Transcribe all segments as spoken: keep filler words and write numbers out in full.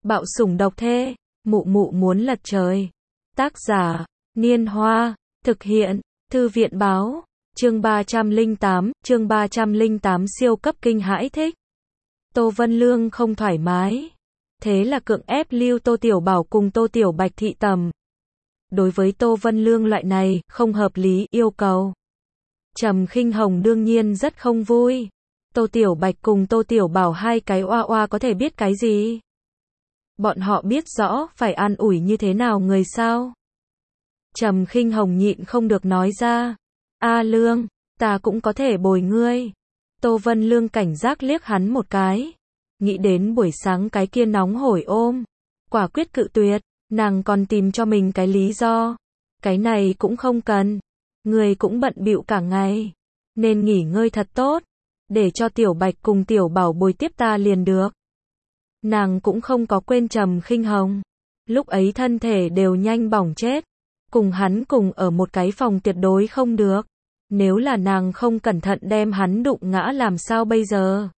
Bạo sủng độc thê, mụ mụ muốn lật trời. Tác giả, Niên Hoa, thực hiện, Thư viện báo, chương ba trăm lẻ tám, chương ba trăm lẻ tám siêu cấp kinh hãi thích. Tô Vân Lương không thoải mái. Thế là cưỡng ép lưu Tô Tiểu Bảo cùng Tô Tiểu Bạch thị tầm. Đối với Tô Vân Lương loại này, không hợp lý, yêu cầu. Trầm Khinh Hồng đương nhiên rất không vui. Tô Tiểu Bạch cùng Tô Tiểu Bảo hai cái oa oa có thể biết cái gì? Bọn họ biết rõ phải an ủi như thế nào người sao? Trầm Khinh Hồng nhịn không được nói ra. A Lương, ta cũng có thể bồi ngươi. Tô Vân Lương cảnh giác liếc hắn một cái. Nghĩ đến buổi sáng cái kia nóng hổi ôm. Quả quyết cự tuyệt, nàng còn tìm cho mình cái lý do. Cái này cũng không cần. Người cũng bận bịu cả ngày. Nên nghỉ ngơi thật tốt. Để cho Tiểu Bạch cùng Tiểu Bảo bồi tiếp ta liền được. Nàng cũng không có quên Trầm Khinh Hồng. Lúc ấy thân thể đều nhanh bỏng chết. Cùng hắn cùng ở một cái phòng tuyệt đối không được. Nếu là nàng không cẩn thận đem hắn đụng ngã làm sao bây giờ?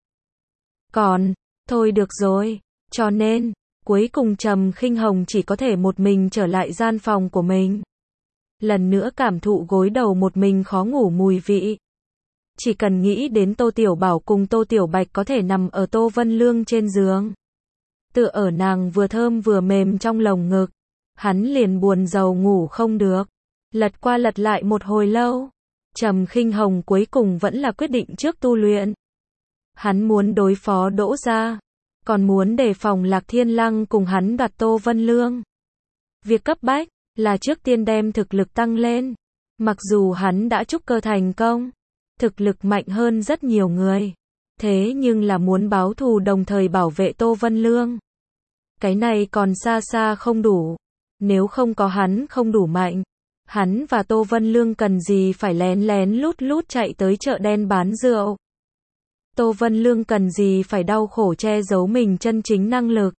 Còn, thôi được rồi. Cho nên, cuối cùng Trầm Khinh Hồng chỉ có thể một mình trở lại gian phòng của mình. Lần nữa cảm thụ gối đầu một mình khó ngủ mùi vị. Chỉ cần nghĩ đến Tô Tiểu Bảo cùng Tô Tiểu Bạch có thể nằm ở Tô Vân Lương trên giường. Tựa ở nàng vừa thơm vừa mềm trong lồng ngực. Hắn liền buồn rầu ngủ không được. Lật qua lật lại một hồi lâu. Trầm Khinh Hồng cuối cùng vẫn là quyết định trước tu luyện. Hắn muốn đối phó Đỗ Gia. Còn muốn đề phòng Lạc Thiên Lăng cùng hắn đoạt Tô Vân Lương. Việc cấp bách là trước tiên đem thực lực tăng lên. Mặc dù hắn đã trúc cơ thành công. Thực lực mạnh hơn rất nhiều người. Thế nhưng là muốn báo thù đồng thời bảo vệ Tô Vân Lương. Cái này còn xa xa không đủ. Nếu không có hắn không đủ mạnh. Hắn và Tô Vân Lương cần gì phải lén lén lút lút chạy tới chợ đen bán rượu. Tô Vân Lương cần gì phải đau khổ che giấu mình chân chính năng lực.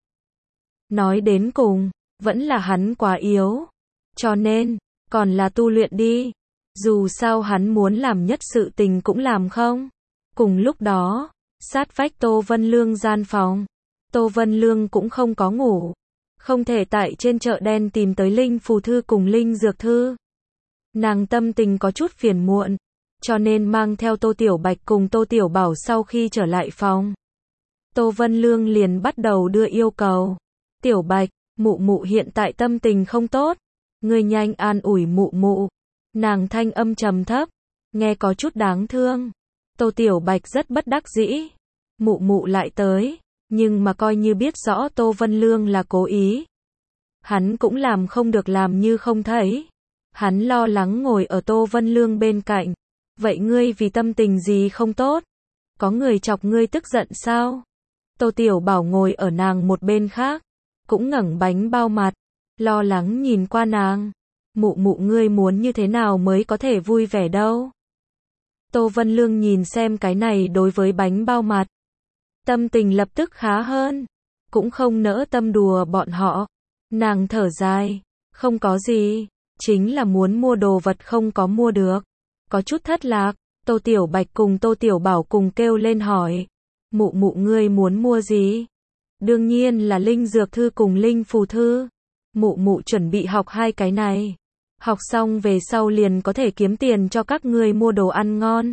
Nói đến cùng, vẫn là hắn quá yếu. Cho nên, còn là tu luyện đi. Dù sao hắn muốn làm nhất sự tình cũng làm không. Cùng lúc đó, sát vách Tô Vân Lương gian phòng. Tô Vân Lương cũng không có ngủ. Không thể tại trên chợ đen tìm tới linh phù thư cùng linh dược thư. Nàng tâm tình có chút phiền muộn. Cho nên mang theo Tô Tiểu Bạch cùng Tô Tiểu Bảo sau khi trở lại phòng. Tô Vân Lương liền bắt đầu đưa yêu cầu. Tiểu Bạch, mụ mụ hiện tại tâm tình không tốt. Ngươi nhanh an ủi mụ mụ. Nàng thanh âm trầm thấp. Nghe có chút đáng thương. Tô Tiểu Bạch rất bất đắc dĩ. Mụ mụ lại tới. Nhưng mà coi như biết rõ Tô Vân Lương là cố ý. Hắn cũng làm không được làm như không thấy. Hắn lo lắng ngồi ở Tô Vân Lương bên cạnh. Vậy ngươi vì tâm tình gì không tốt? Có người chọc ngươi tức giận sao? Tô Tiểu Bảo ngồi ở nàng một bên khác. Cũng ngẩng bánh bao mặt. Lo lắng nhìn qua nàng. Mụ mụ ngươi muốn như thế nào mới có thể vui vẻ đâu? Tô Vân Lương nhìn xem cái này đối với bánh bao mặt. Tâm tình lập tức khá hơn. Cũng không nỡ tâm đùa bọn họ. Nàng thở dài. Không có gì. Chính là muốn mua đồ vật không có mua được. Có chút thất lạc. Tô Tiểu Bạch cùng Tô Tiểu Bảo cùng kêu lên hỏi. Mụ mụ ngươi muốn mua gì? Đương nhiên là linh dược thư cùng linh phù thư. Mụ mụ chuẩn bị học hai cái này. Học xong về sau liền có thể kiếm tiền cho các ngươi mua đồ ăn ngon.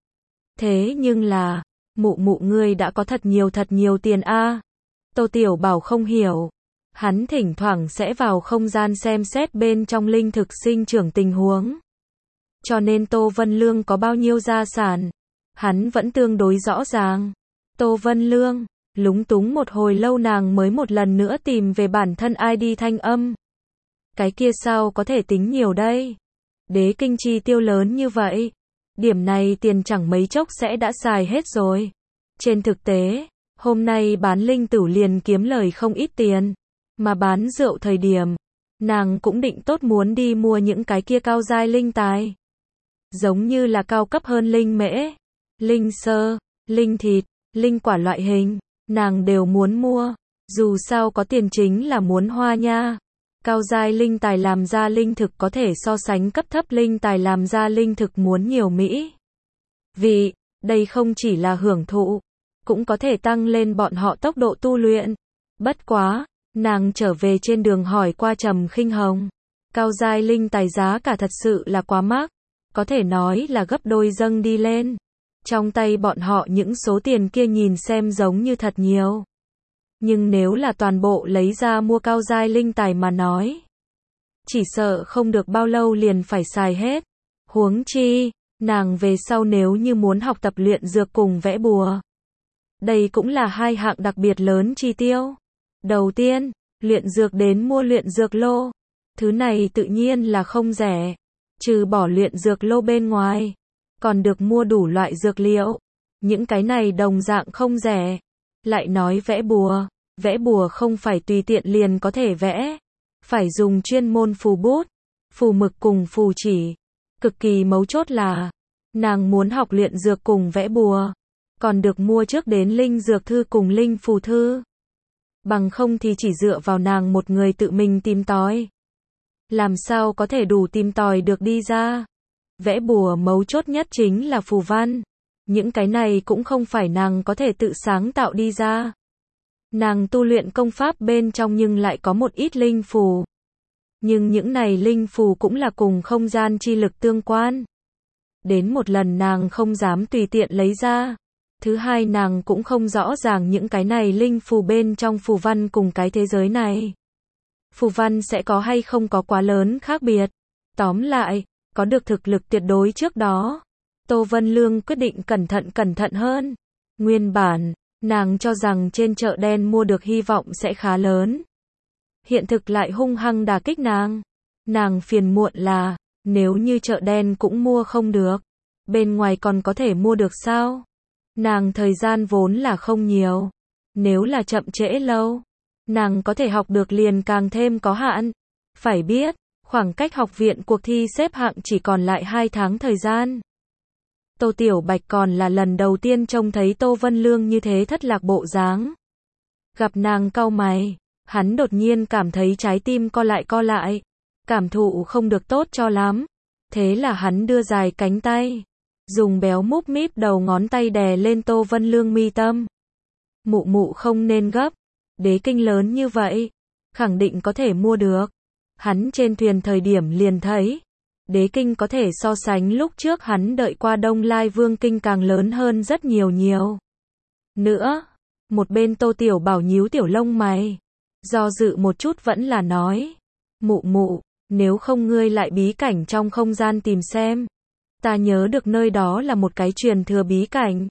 Thế nhưng là, mụ mụ ngươi đã có thật nhiều thật nhiều tiền a. À. Tô Tiểu Bảo không hiểu. Hắn thỉnh thoảng sẽ vào không gian xem xét bên trong linh thực sinh trưởng tình huống. Cho nên Tô Vân Lương có bao nhiêu gia sản, hắn vẫn tương đối rõ ràng. Tô Vân Lương, lúng túng một hồi lâu nàng mới một lần nữa tìm về bản thân i đê thanh âm. Cái kia sao có thể tính nhiều đây? Đế kinh chi tiêu lớn như vậy. Điểm này tiền chẳng mấy chốc sẽ đã xài hết rồi. Trên thực tế, hôm nay bán linh tửu liền kiếm lời không ít tiền. Mà bán rượu thời điểm, nàng cũng định tốt muốn đi mua những cái kia cao giai linh tài. Giống như là cao cấp hơn linh mễ, linh sơ, linh thịt, linh quả loại hình, nàng đều muốn mua. Dù sao có tiền chính là muốn hoa nha. Cao giai linh tài làm ra linh thực có thể so sánh cấp thấp linh tài làm ra linh thực muốn nhiều mỹ. Vì, đây không chỉ là hưởng thụ, cũng có thể tăng lên bọn họ tốc độ tu luyện. Bất quá, Nàng trở về trên đường hỏi qua Trầm Khinh Hồng. Cao giai linh tài giá cả thật sự là quá mắc, có thể nói là gấp đôi dâng đi lên. Trong tay bọn họ những số tiền kia nhìn xem giống như thật nhiều. Nhưng nếu là toàn bộ lấy ra mua cao giai linh tài mà nói, chỉ sợ không được bao lâu liền phải xài hết. Huống chi, nàng về sau nếu như muốn học tập luyện dược cùng vẽ bùa, đây cũng là hai hạng đặc biệt lớn chi tiêu. Đầu tiên, luyện dược đến mua luyện dược lô. Thứ này tự nhiên là không rẻ. Trừ bỏ luyện dược lô bên ngoài, còn được mua đủ loại dược liệu. Những cái này đồng dạng không rẻ. Lại nói vẽ bùa. Vẽ bùa không phải tùy tiện liền có thể vẽ. Phải dùng chuyên môn phù bút, phù mực cùng phù chỉ. Cực kỳ mấu chốt là, nàng muốn học luyện dược cùng vẽ bùa, còn được mua trước đến linh dược thư cùng linh phù thư. Bằng không thì chỉ dựa vào nàng một người tự mình tìm tòi, làm sao có thể đủ tìm tòi được đi ra. Vẽ bùa mấu chốt nhất chính là phù văn. Những cái này cũng không phải nàng có thể tự sáng tạo đi ra. Nàng tu luyện công pháp bên trong nhưng lại có một ít linh phù. Nhưng những này linh phù cũng là cùng không gian chi lực tương quan. Đến một lần nàng không dám tùy tiện lấy ra. Thứ hai nàng cũng không rõ ràng những cái này linh phù bên trong phù văn cùng cái thế giới này. Phù văn sẽ có hay không có quá lớn khác biệt. Tóm lại, có được thực lực tuyệt đối trước đó, Tô Vân Lương quyết định cẩn thận cẩn thận hơn. Nguyên bản, nàng cho rằng trên chợ đen mua được hy vọng sẽ khá lớn. Hiện thực lại hung hăng đả kích nàng. Nàng phiền muộn là, nếu như chợ đen cũng mua không được, bên ngoài còn có thể mua được sao? Nàng thời gian vốn là không nhiều. Nếu là chậm trễ lâu, nàng có thể học được liền càng thêm có hạn. Phải biết, khoảng cách học viện cuộc thi xếp hạng chỉ còn lại hai tháng thời gian. Tô Tiểu Bạch còn là lần đầu tiên trông thấy Tô Vân Lương như thế thất lạc bộ dáng. Gặp nàng cau mày, hắn đột nhiên cảm thấy trái tim co lại co lại, cảm thụ không được tốt cho lắm. Thế là hắn đưa dài cánh tay, dùng béo múp míp đầu ngón tay đè lên Tô Vân Lương mi tâm. Mụ mụ không nên gấp, đế kinh lớn như vậy, khẳng định có thể mua được. Hắn trên thuyền thời điểm liền thấy, đế kinh có thể so sánh lúc trước hắn đợi qua Đông Lai Vương kinh càng lớn hơn rất nhiều nhiều. Nữa, một bên Tô Tiểu Bảo nhíu tiểu lông mày, do dự một chút vẫn là nói, mụ mụ, nếu không ngươi lại bí cảnh trong không gian tìm xem. Ta nhớ được nơi đó là một cái truyền thừa bí cảnh.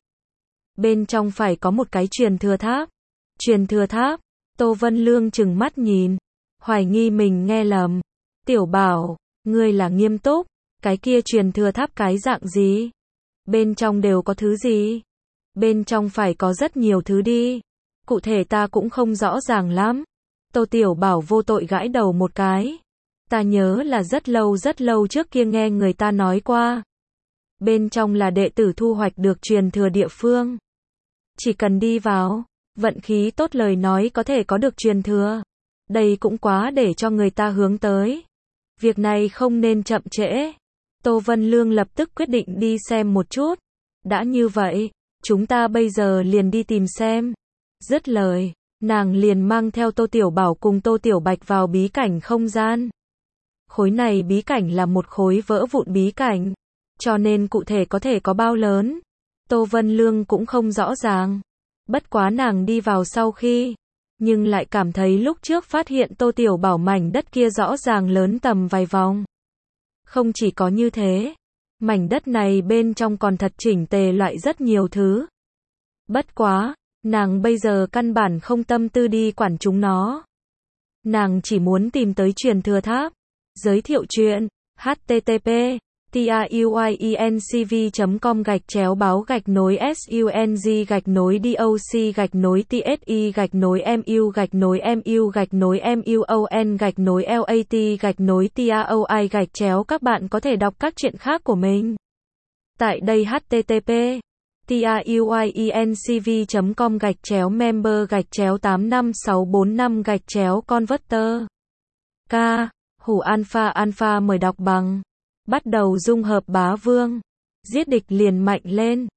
Bên trong phải có một cái truyền thừa tháp. Truyền thừa tháp, Tô Vân Lương trừng mắt nhìn, hoài nghi mình nghe lầm. Tiểu Bảo, ngươi là nghiêm túc, cái kia truyền thừa tháp cái dạng gì? Bên trong đều có thứ gì? Bên trong phải có rất nhiều thứ đi. Cụ thể ta cũng không rõ ràng lắm. Tô Tiểu Bảo vô tội gãi đầu một cái. Ta nhớ là rất lâu rất lâu trước kia nghe người ta nói qua. Bên trong là đệ tử thu hoạch được truyền thừa địa phương. Chỉ cần đi vào, vận khí tốt lời nói có thể có được truyền thừa. Đây cũng quá để cho người ta hướng tới. Việc này không nên chậm trễ. Tô Vân Lương lập tức quyết định đi xem một chút. Đã như vậy, chúng ta bây giờ liền đi tìm xem. Dứt lời, nàng liền mang theo Tô Tiểu Bảo cùng Tô Tiểu Bạch vào bí cảnh không gian. Khối này bí cảnh là một khối vỡ vụn bí cảnh, cho nên cụ thể có thể có bao lớn, Tô Vân Lương cũng không rõ ràng. Bất quá nàng đi vào sau khi, nhưng lại cảm thấy lúc trước phát hiện Tô Tiểu Bảo mảnh đất kia rõ ràng lớn tầm vài vòng. Không chỉ có như thế, mảnh đất này bên trong còn thật chỉnh tề loại rất nhiều thứ. Bất quá, nàng bây giờ căn bản không tâm tư đi quản chúng nó. Nàng chỉ muốn tìm tới truyền thừa tháp. Giới thiệu chuyện, http tuyencv chấm com gạch chéo báo gạch nối sung gạch nối doc gạch nối tsi gạch nối mu gạch nối mu gạch nối muon gạch nối lat gạch nối taoi gạch chéo. Các bạn có thể đọc các chuyện khác của mình tại đây. Http tuyencv chấm com gạch chéo member gạch chéo tám năm sáu bốn năm gạch chéo converter. K. Hủ Alpha Alpha mời đọc bằng. Bắt đầu dung hợp bá vương. Giết địch liền mạnh lên.